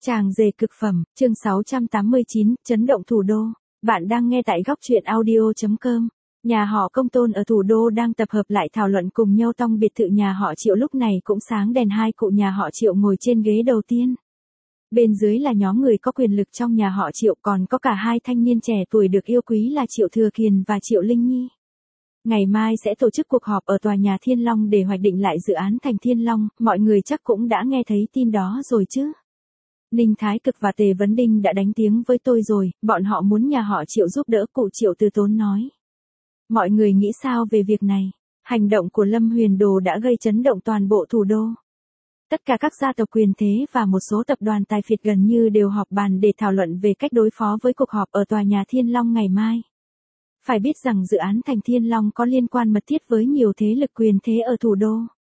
Tràng dề cực phẩm, chương 689, chấn động thủ đô. Bạn đang nghe tại góc truyện audio.com. Nhà họ Công Tôn ở thủ đô đang tập hợp lại thảo luận cùng nhau tông biệt thự nhà họ Triệu, lúc này cũng sáng đèn. Hai cụ nhà họ Triệu ngồi trên ghế đầu tiên. Bên dưới là nhóm người có quyền lực trong nhà họ Triệu, còn có cả hai thanh niên trẻ tuổi được yêu quý là Triệu Thừa Kiền và Triệu Linh Nhi. Ngày mai sẽ tổ chức cuộc họp ở tòa nhà Thiên Long để hoạch định lại dự án thành Thiên Long, mọi người chắc cũng đã nghe thấy tin đó rồi chứ. Ninh Thái Cực và Tề Vấn Đinh đã đánh tiếng với tôi rồi, bọn họ muốn nhà họ Triệu giúp đỡ. Cụ Triệu từ tốn nói. Mọi người nghĩ sao về việc này? Hành động của Lâm Huyền Đồ đã gây chấn động toàn bộ thủ đô. Tất cả các gia tộc quyền thế và một số tập đoàn tài phiệt gần như đều họp bàn để thảo luận về cách đối phó với cuộc họp ở tòa nhà Thiên Long ngày mai. Phải biết rằng dự án thành Thiên Long có liên quan mật thiết với nhiều thế lực quyền thế ở thủ đô.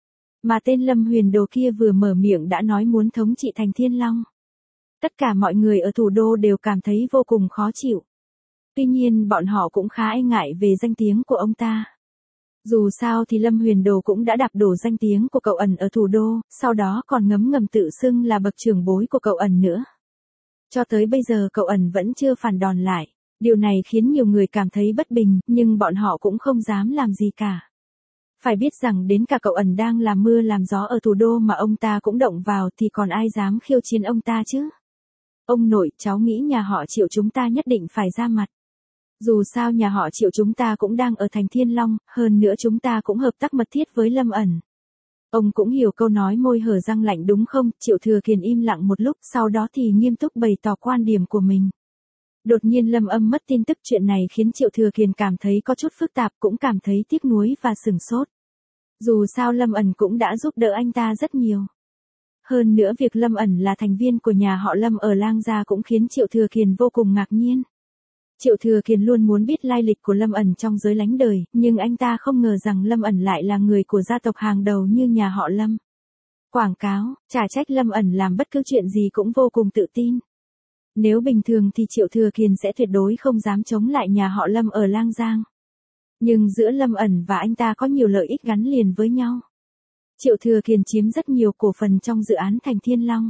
Mà tên Lâm Huyền Đồ kia vừa mở miệng đã nói muốn thống trị thành Thiên Long. Tất cả mọi người ở thủ đô đều cảm thấy vô cùng khó chịu. Tuy nhiên bọn họ cũng khá e ngại về danh tiếng của ông ta. Dù sao thì Lâm Huyền Đồ cũng đã đạp đổ danh tiếng của cậu ẩn ở thủ đô, sau đó còn ngấm ngầm tự xưng là bậc trưởng bối của cậu ẩn nữa. Cho tới bây giờ cậu ẩn vẫn chưa phản đòn lại. Điều này khiến nhiều người cảm thấy bất bình, nhưng bọn họ cũng không dám làm gì cả. Phải biết rằng đến cả cậu ẩn đang làm mưa làm gió ở thủ đô mà ông ta cũng động vào thì còn ai dám khiêu chiến ông ta chứ? Ông nội, cháu nghĩ nhà họ Triệu chúng ta nhất định phải ra mặt. Dù sao nhà họ Triệu chúng ta cũng đang ở thành Thiên Long, hơn nữa chúng ta cũng hợp tác mật thiết với Lâm ẩn. Ông cũng hiểu câu nói môi hở răng lạnh đúng không? Triệu Thừa Kiền im lặng một lúc, sau đó thì nghiêm túc bày tỏ quan điểm của mình. Đột nhiên Lâm Âm mất tin tức, chuyện này khiến Triệu Thừa Kiền cảm thấy có chút phức tạp, cũng cảm thấy tiếc nuối và sửng sốt. Dù sao Lâm ẩn cũng đã giúp đỡ anh ta rất nhiều. Hơn nữa việc Lâm ẩn là thành viên của nhà họ Lâm ở Lang Gia cũng khiến Triệu Thừa Kiền vô cùng ngạc nhiên. Triệu Thừa Kiền luôn muốn biết lai lịch của Lâm ẩn trong giới lánh đời, nhưng anh ta không ngờ rằng Lâm ẩn lại là người của gia tộc hàng đầu như nhà họ Lâm. Quảng cáo, chả trách Lâm ẩn làm bất cứ chuyện gì cũng vô cùng tự tin. Nếu bình thường thì Triệu Thừa Kiền sẽ tuyệt đối không dám chống lại nhà họ Lâm ở Lang Giang. Nhưng giữa Lâm ẩn và anh ta có nhiều lợi ích gắn liền với nhau. Triệu Thừa Kiền chiếm rất nhiều cổ phần trong dự án thành Thiên Long.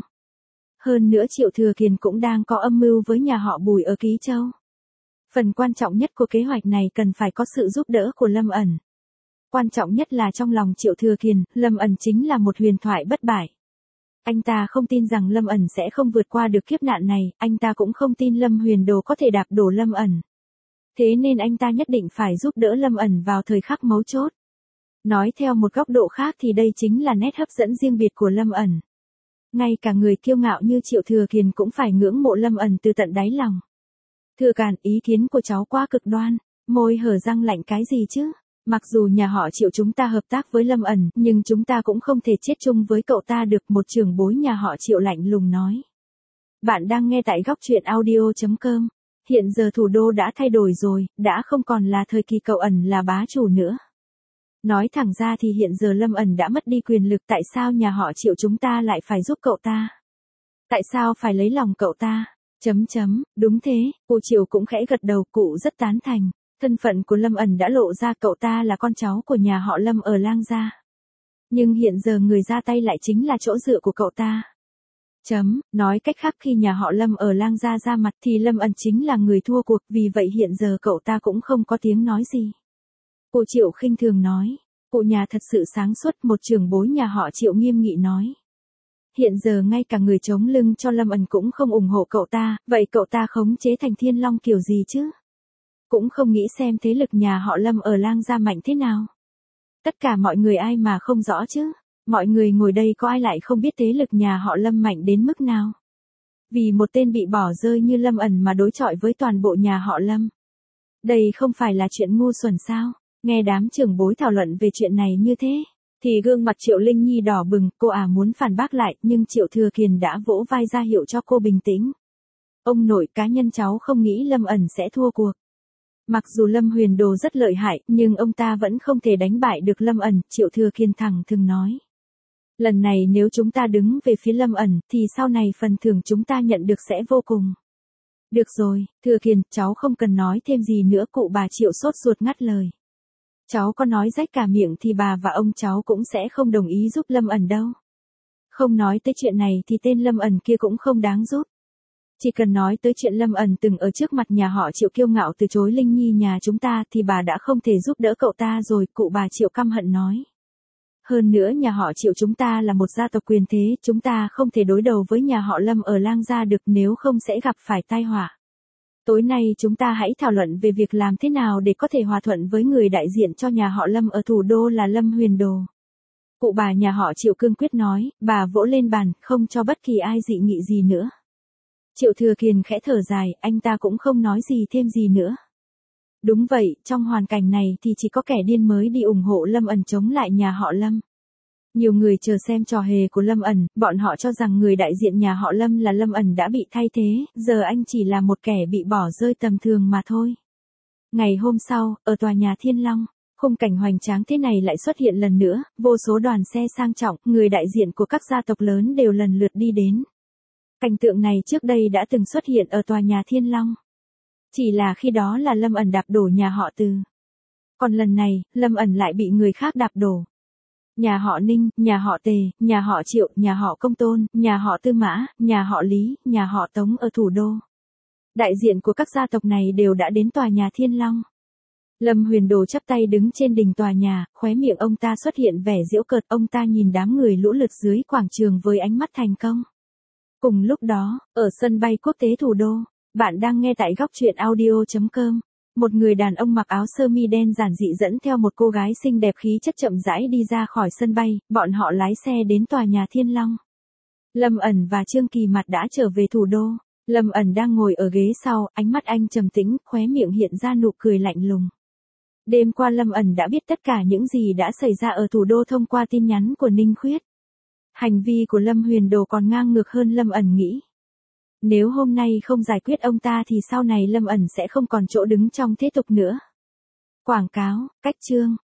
Hơn nữa Triệu Thừa Kiền cũng đang có âm mưu với nhà họ Bùi ở Ký Châu. Phần quan trọng nhất của kế hoạch này cần phải có sự giúp đỡ của Lâm ẩn. Quan trọng nhất là trong lòng Triệu Thừa Kiền, Lâm ẩn chính là một huyền thoại bất bại. Anh ta không tin rằng Lâm ẩn sẽ không vượt qua được kiếp nạn này, anh ta cũng không tin Lâm Huyền Đồ có thể đạp đổ Lâm ẩn. Thế nên anh ta nhất định phải giúp đỡ Lâm ẩn vào thời khắc mấu chốt. Nói theo một góc độ khác thì đây chính là nét hấp dẫn riêng biệt của Lâm ẩn. Ngay cả người kiêu ngạo như Triệu Thừa Kiền cũng phải ngưỡng mộ Lâm ẩn từ tận đáy lòng. Thừa Càn, ý kiến của cháu quá cực đoan, môi hở răng lạnh cái gì chứ? Mặc dù nhà họ Triệu chúng ta hợp tác với Lâm ẩn, nhưng chúng ta cũng không thể chết chung với cậu ta được, một trưởng bối nhà họ Triệu lạnh lùng nói. Bạn đang nghe tại góc truyện audio.com. Hiện giờ thủ đô đã thay đổi rồi, đã không còn là thời kỳ cậu ẩn là bá chủ nữa. Nói thẳng ra thì hiện giờ Lâm ẩn đã mất đi quyền lực, tại sao nhà họ Triệu chúng ta lại phải giúp cậu ta? Tại sao phải lấy lòng cậu ta? Đúng thế, cụ Triệu cũng khẽ gật đầu, cụ rất tán thành. Thân phận của Lâm ẩn đã lộ ra, cậu ta là con cháu của nhà họ Lâm ở Lang Gia. Nhưng hiện giờ người ra tay lại chính là chỗ dựa của cậu ta. Nói cách khác, khi nhà họ Lâm ở Lang Gia ra mặt thì Lâm ẩn chính là người thua cuộc, vì vậy hiện giờ cậu ta cũng không có tiếng nói gì. Cụ Triệu khinh thường nói, cụ nhà thật sự sáng suốt, một trưởng bối nhà họ Triệu nghiêm nghị nói. Hiện giờ ngay cả người chống lưng cho Lâm ẩn cũng không ủng hộ cậu ta, vậy cậu ta khống chế thành Thiên Long kiểu gì chứ? Cũng không nghĩ xem thế lực nhà họ Lâm ở Lang Gia mạnh thế nào. Tất cả mọi người ai mà không rõ chứ? Mọi người ngồi đây có ai lại không biết thế lực nhà họ Lâm mạnh đến mức nào? Vì một tên bị bỏ rơi như Lâm ẩn mà đối chọi với toàn bộ nhà họ Lâm. Đây không phải là chuyện ngu xuẩn sao? Nghe đám trưởng bối thảo luận về chuyện này như thế, thì gương mặt Triệu Linh Nhi đỏ bừng, cô muốn phản bác lại, nhưng Triệu Thừa Kiền đã vỗ vai ra hiệu cho cô bình tĩnh. Ông nội, cá nhân cháu không nghĩ Lâm ẩn sẽ thua cuộc. Mặc dù Lâm Huyền Đồ rất lợi hại, nhưng ông ta vẫn không thể đánh bại được Lâm ẩn, Triệu Thừa Kiền thẳng thừng nói. Lần này nếu chúng ta đứng về phía Lâm ẩn, thì sau này phần thưởng chúng ta nhận được sẽ vô cùng. Được rồi, Thừa Kiền, cháu không cần nói thêm gì nữa, cụ bà Triệu sốt ruột ngắt lời. Cháu có nói rách cả miệng thì bà và ông cháu cũng sẽ không đồng ý giúp Lâm ẩn đâu. Không nói tới chuyện này thì tên Lâm ẩn kia cũng không đáng giúp. Chỉ cần nói tới chuyện Lâm ẩn từng ở trước mặt nhà họ Triệu kiêu ngạo từ chối Linh Nhi nhà chúng ta thì bà đã không thể giúp đỡ cậu ta rồi, cụ bà Triệu căm hận nói. Hơn nữa nhà họ Triệu chúng ta là một gia tộc quyền thế, chúng ta không thể đối đầu với nhà họ Lâm ở Lang Gia được, nếu không sẽ gặp phải tai họa. Tối nay chúng ta hãy thảo luận về việc làm thế nào để có thể hòa thuận với người đại diện cho nhà họ Lâm ở thủ đô là Lâm Huyền Đồ. Cụ bà nhà họ Triệu cương quyết nói, bà vỗ lên bàn, không cho bất kỳ ai dị nghị gì nữa. Triệu Thừa Kiền khẽ thở dài, anh ta cũng không nói gì thêm gì nữa. Đúng vậy, trong hoàn cảnh này thì chỉ có kẻ điên mới đi ủng hộ Lâm ẩn chống lại nhà họ Lâm. Nhiều người chờ xem trò hề của Lâm ẩn, bọn họ cho rằng người đại diện nhà họ Lâm là Lâm ẩn đã bị thay thế, giờ anh chỉ là một kẻ bị bỏ rơi tầm thường mà thôi. Ngày hôm sau, ở tòa nhà Thiên Long, khung cảnh hoành tráng thế này lại xuất hiện lần nữa, vô số đoàn xe sang trọng, người đại diện của các gia tộc lớn đều lần lượt đi đến. Cảnh tượng này trước đây đã từng xuất hiện ở tòa nhà Thiên Long. Chỉ là khi đó là Lâm ẩn đạp đổ nhà họ Từ. Còn lần này, Lâm ẩn lại bị người khác đạp đổ. Nhà họ Ninh, nhà họ Tề, nhà họ Triệu, nhà họ Công Tôn, nhà họ Tư Mã, nhà họ Lý, nhà họ Tống ở thủ đô. Đại diện của các gia tộc này đều đã đến tòa nhà Thiên Long. Lâm Huyền Đồ chắp tay đứng trên đỉnh tòa nhà, khóe miệng ông ta xuất hiện vẻ giễu cợt, ông ta nhìn đám người lũ lượt dưới quảng trường với ánh mắt thành công. Cùng lúc đó, ở sân bay quốc tế thủ đô, bạn đang nghe tại góc truyện audio.com. Một người đàn ông mặc áo sơ mi đen giản dị dẫn theo một cô gái xinh đẹp khí chất chậm rãi đi ra khỏi sân bay, bọn họ lái xe đến tòa nhà Thiên Long. Lâm ẩn và Trương Kỳ Mặt đã trở về thủ đô. Lâm ẩn đang ngồi ở ghế sau, ánh mắt anh trầm tĩnh, khóe miệng hiện ra nụ cười lạnh lùng. Đêm qua Lâm ẩn đã biết tất cả những gì đã xảy ra ở thủ đô thông qua tin nhắn của Ninh Khuyết. Hành vi của Lâm Huyền Đồ còn ngang ngược hơn Lâm ẩn nghĩ. Nếu hôm nay không giải quyết ông ta thì sau này Lâm ẩn sẽ không còn chỗ đứng trong thế tục nữa. Quảng cáo, cách chương.